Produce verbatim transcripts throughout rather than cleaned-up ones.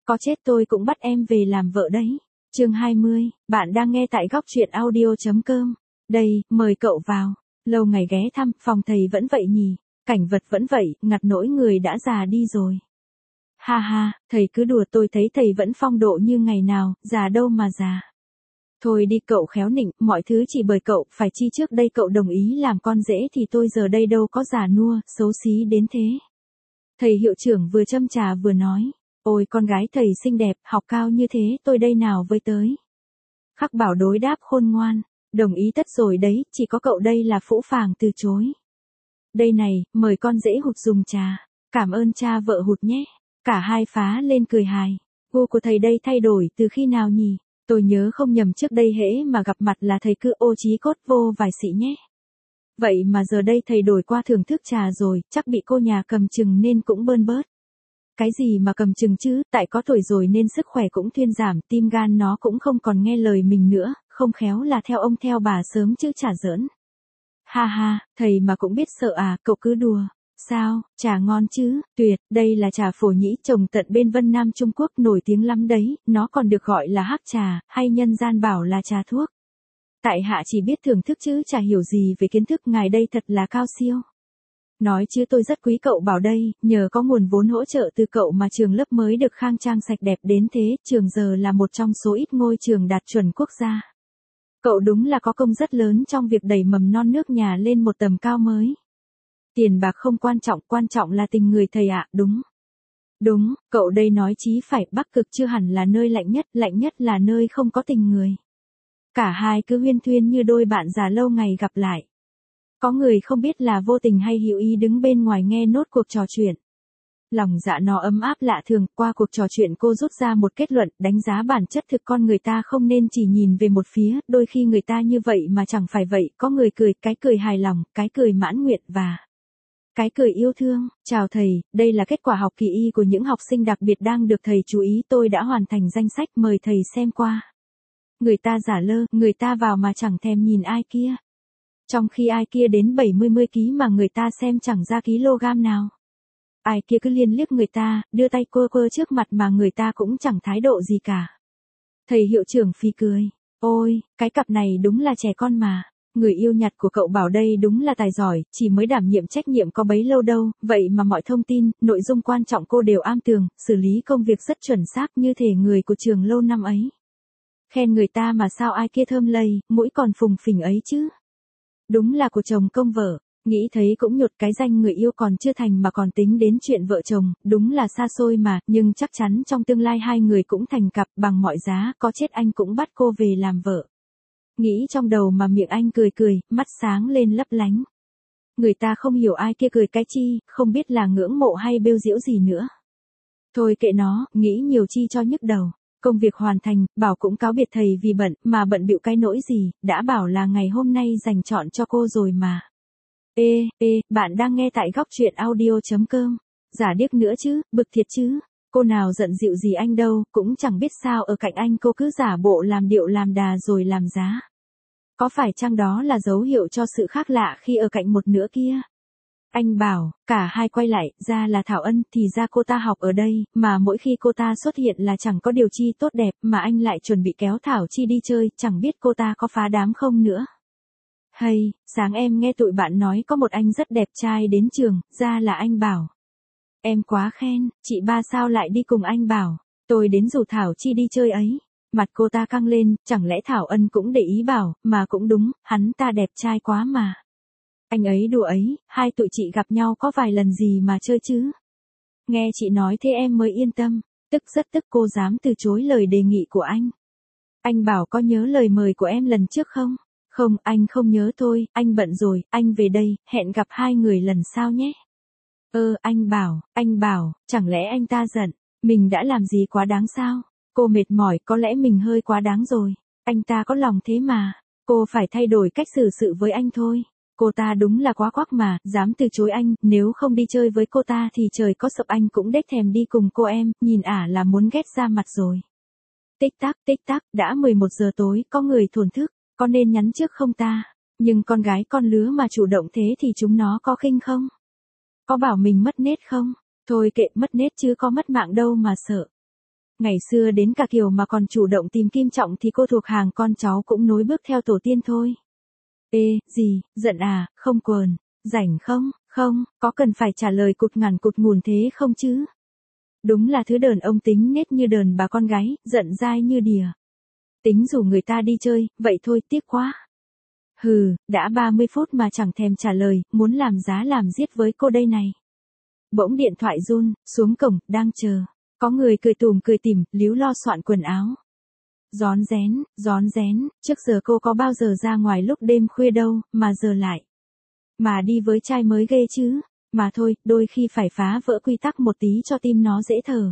Có chết tôi cũng bắt em về làm vợ đấy. Chương hai mươi, bạn đang nghe tại góc truyện audio chấm com. Đây, mời cậu vào. Lâu ngày ghé thăm, phòng thầy vẫn vậy nhỉ, cảnh vật vẫn vậy, ngặt nỗi người đã già đi rồi. Ha ha, thầy cứ đùa, tôi thấy thầy vẫn phong độ như ngày nào, già đâu mà già. Thôi đi cậu khéo nịnh, mọi thứ chỉ bởi cậu, phải chi trước đây cậu đồng ý làm con rể thì tôi giờ đây đâu có già nua, xấu xí đến thế. Thầy hiệu trưởng vừa châm trà vừa nói, ôi con gái thầy xinh đẹp, học cao như thế, tôi đây nào với tới. Khắc Bảo đối đáp khôn ngoan, đồng ý tất rồi đấy, chỉ có cậu đây là phũ phàng từ chối. Đây này, mời con rể Hụt dùng trà, cảm ơn cha vợ Hụt nhé. Cả hai phá lên cười hài, gu của thầy đây thay đổi từ khi nào nhỉ? Tôi nhớ không nhầm trước đây hễ mà gặp mặt là thầy cứ ô chí cốt vô vài sĩ nhé. Vậy mà giờ đây thầy đổi qua thưởng thức trà rồi, chắc bị cô nhà cầm chừng nên cũng bơn bớt. Cái gì mà cầm chừng chứ, tại có tuổi rồi nên sức khỏe cũng thuyên giảm, tim gan nó cũng không còn nghe lời mình nữa, không khéo là theo ông theo bà sớm chứ chả giỡn. Ha ha, thầy mà cũng biết sợ à, cậu cứ đùa. Sao, trà ngon chứ, tuyệt, đây là trà phổ nhĩ trồng tận bên Vân Nam Trung Quốc nổi tiếng lắm đấy, nó còn được gọi là hắc trà, hay nhân gian bảo là trà thuốc. Tại hạ chỉ biết thưởng thức chứ chả hiểu gì về kiến thức ngài đây thật là cao siêu. Nói chứ tôi rất quý cậu Bảo đây, nhờ có nguồn vốn hỗ trợ từ cậu mà trường lớp mới được khang trang sạch đẹp đến thế, trường giờ là một trong số ít ngôi trường đạt chuẩn quốc gia. Cậu đúng là có công rất lớn trong việc đẩy mầm non nước nhà lên một tầm cao mới. Tiền bạc không quan trọng, quan trọng là tình người thầy ạ, đúng. Đúng, cậu đây nói chí phải, Bắc Cực chưa hẳn là nơi lạnh nhất, lạnh nhất là nơi không có tình người. Cả hai cứ huyên thuyên như đôi bạn già lâu ngày gặp lại. Có người không biết là vô tình hay hữu ý đứng bên ngoài nghe nốt cuộc trò chuyện. Lòng dạ nó ấm áp lạ thường, qua cuộc trò chuyện cô rút ra một kết luận, đánh giá bản chất thực con người ta không nên chỉ nhìn về một phía, đôi khi người ta như vậy mà chẳng phải vậy, có người cười, cái cười hài lòng, cái cười mãn nguyện và cái cười yêu thương. Chào thầy, đây là kết quả học kỳ y của những học sinh đặc biệt đang được thầy chú ý, tôi đã hoàn thành danh sách, mời thầy xem qua. Người ta giả lơ, người ta vào mà chẳng thèm nhìn ai kia. Trong khi ai kia đến bảy mươi ký mà người ta xem chẳng ra kg nào. Ai kia cứ liên liếc người ta, đưa tay quơ quơ trước mặt mà người ta cũng chẳng thái độ gì cả. Thầy hiệu trưởng phì cười, ôi, cái cặp này đúng là trẻ con mà. Người yêu nhặt của cậu Bảo đây đúng là tài giỏi, chỉ mới đảm nhiệm trách nhiệm có bấy lâu đâu, vậy mà mọi thông tin, nội dung quan trọng cô đều am tường, xử lý công việc rất chuẩn xác như thể người của trường lâu năm ấy. Khen người ta mà sao ai kia thơm lây, mũi còn phùng phình ấy chứ. Đúng là của chồng công vợ, nghĩ thấy cũng nhột, cái danh người yêu còn chưa thành mà còn tính đến chuyện vợ chồng, đúng là xa xôi mà, nhưng chắc chắn trong tương lai hai người cũng thành cặp, bằng mọi giá, có chết anh cũng bắt cô về làm vợ. Nghĩ trong đầu mà miệng anh cười cười, mắt sáng lên lấp lánh. Người ta không hiểu ai kia cười cái chi, không biết là ngưỡng mộ hay bêu giễu gì nữa. Thôi kệ nó, nghĩ nhiều chi cho nhức đầu. Công việc hoàn thành, Bảo cũng cáo biệt thầy vì bận, mà bận bịu cái nỗi gì, đã bảo là ngày hôm nay dành chọn cho cô rồi mà. Ê, ê, bạn đang nghe tại góc truyện audio chấm com. Giả điếc nữa chứ, bực thiệt chứ. Cô nào giận dịu gì anh đâu, cũng chẳng biết sao ở cạnh anh cô cứ giả bộ làm điệu làm đà rồi làm giá. Có phải chăng đó là dấu hiệu cho sự khác lạ khi ở cạnh một nửa kia? Anh bảo, cả hai quay lại, ra là Thảo Ân, thì ra cô ta học ở đây, mà mỗi khi cô ta xuất hiện là chẳng có điều chi tốt đẹp, mà anh lại chuẩn bị kéo Thảo Chi đi chơi, chẳng biết cô ta có phá đám không nữa. Hay, sáng em nghe tụi bạn nói có một anh rất đẹp trai đến trường, ra là anh Bảo. Em quá khen, chị ba sao lại đi cùng anh Bảo, tôi đến rủ Thảo Chi đi chơi ấy. Mặt cô ta căng lên, chẳng lẽ Thảo Ân cũng để ý Bảo, mà cũng đúng, hắn ta đẹp trai quá mà. Anh ấy đùa ấy, hai tụi chị gặp nhau có vài lần gì mà chơi chứ. Nghe chị nói thế em mới yên tâm, tức rất tức cô dám từ chối lời đề nghị của anh. Anh Bảo có nhớ lời mời của em lần trước không? Không, anh không nhớ thôi, anh bận rồi, anh về đây, hẹn gặp hai người lần sau nhé. Ơ, anh Bảo, anh Bảo, chẳng lẽ anh ta giận, mình đã làm gì quá đáng sao? Cô mệt mỏi, có lẽ mình hơi quá đáng rồi. Anh ta có lòng thế mà, cô phải thay đổi cách xử sự với anh thôi. Cô ta đúng là quá quắc mà, dám từ chối anh, nếu không đi chơi với cô ta thì trời có sập anh cũng đếch thèm đi cùng cô em, nhìn ả là muốn ghét ra mặt rồi. Tích tắc, tích tắc, đã mười một giờ tối, có người thổn thức, có nên nhắn trước không ta? Nhưng con gái con lứa mà chủ động thế thì chúng nó có khinh không? Có bảo mình mất nết không? Thôi kệ, mất nết chứ có mất mạng đâu mà sợ. Ngày xưa đến cả Kiều mà còn chủ động tìm Kim Trọng thì cô thuộc hàng con cháu cũng nối bước theo tổ tiên thôi. Ê, gì, giận à, không quờn, rảnh không, không, có cần phải trả lời cụt ngàn cụt ngùn thế không chứ? Đúng là thứ đờn ông tính nết như đờn bà con gái, giận dai như đìa. Tính rủ người ta đi chơi, vậy thôi tiếc quá. Hừ, đã ba mươi phút mà chẳng thèm trả lời, muốn làm giá làm giết với cô đây này. Bỗng điện thoại run, xuống cổng, đang chờ. Có người cười tùm cười tỉm, líu lo soạn quần áo. Rón rén, rón rén, trước giờ cô có bao giờ ra ngoài lúc đêm khuya đâu, mà giờ lại. Mà đi với trai mới ghê chứ. Mà thôi, đôi khi phải phá vỡ quy tắc một tí cho tim nó dễ thở.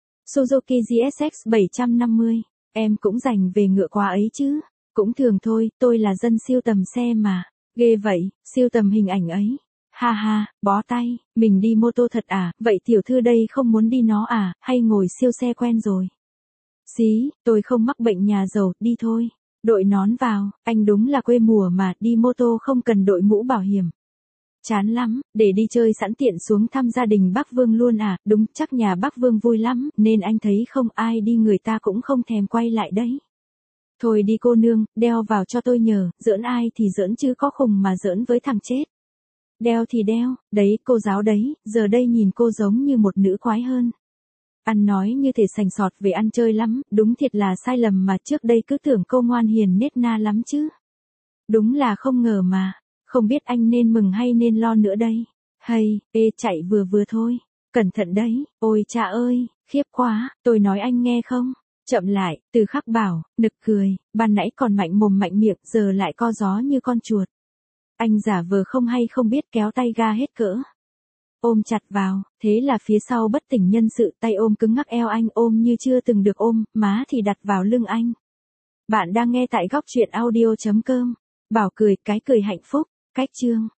Suzuki giê ét ích bảy trăm năm mươi, em cũng dành về ngựa quá ấy chứ. Cũng thường thôi, tôi là dân siêu tầm xe mà. Ghê vậy, siêu tầm hình ảnh ấy. Ha ha, bó tay, mình đi mô tô thật à, vậy tiểu thư đây không muốn đi nó à, hay ngồi siêu xe quen rồi. Xí, tôi không mắc bệnh nhà giàu, đi thôi. Đội nón vào, anh đúng là quê mùa mà, đi mô tô không cần đội mũ bảo hiểm. Chán lắm, để đi chơi sẵn tiện xuống thăm gia đình bác Vương luôn à, đúng chắc nhà bác Vương vui lắm, nên anh thấy không ai đi người ta cũng không thèm quay lại đấy. Thôi đi cô nương, đeo vào cho tôi nhờ, giỡn ai thì giỡn chứ có khùng mà giỡn với thằng chết. Đeo thì đeo, đấy cô giáo đấy, giờ đây nhìn cô giống như một nữ quái hơn. Ăn nói như thể sành sọt về ăn chơi lắm, đúng thiệt là sai lầm mà trước đây cứ tưởng cô ngoan hiền nết na lắm chứ. Đúng là không ngờ mà, không biết anh nên mừng hay nên lo nữa đây. Hay, ê chạy vừa vừa thôi, cẩn thận đấy, ôi cha ơi, khiếp quá, tôi nói anh nghe không? Chậm lại, từ khắc bảo, nực cười, ban nãy còn mạnh mồm mạnh miệng, giờ lại co gió như con chuột. Anh giả vờ không hay không biết kéo tay ga hết cỡ. Ôm chặt vào, thế là phía sau bất tỉnh nhân sự, tay ôm cứng ngắc eo anh, ôm như chưa từng được ôm, má thì đặt vào lưng anh. Bạn đang nghe tại góc truyện audio chấm com. Bảo cười, cái cười hạnh phúc, cách chương.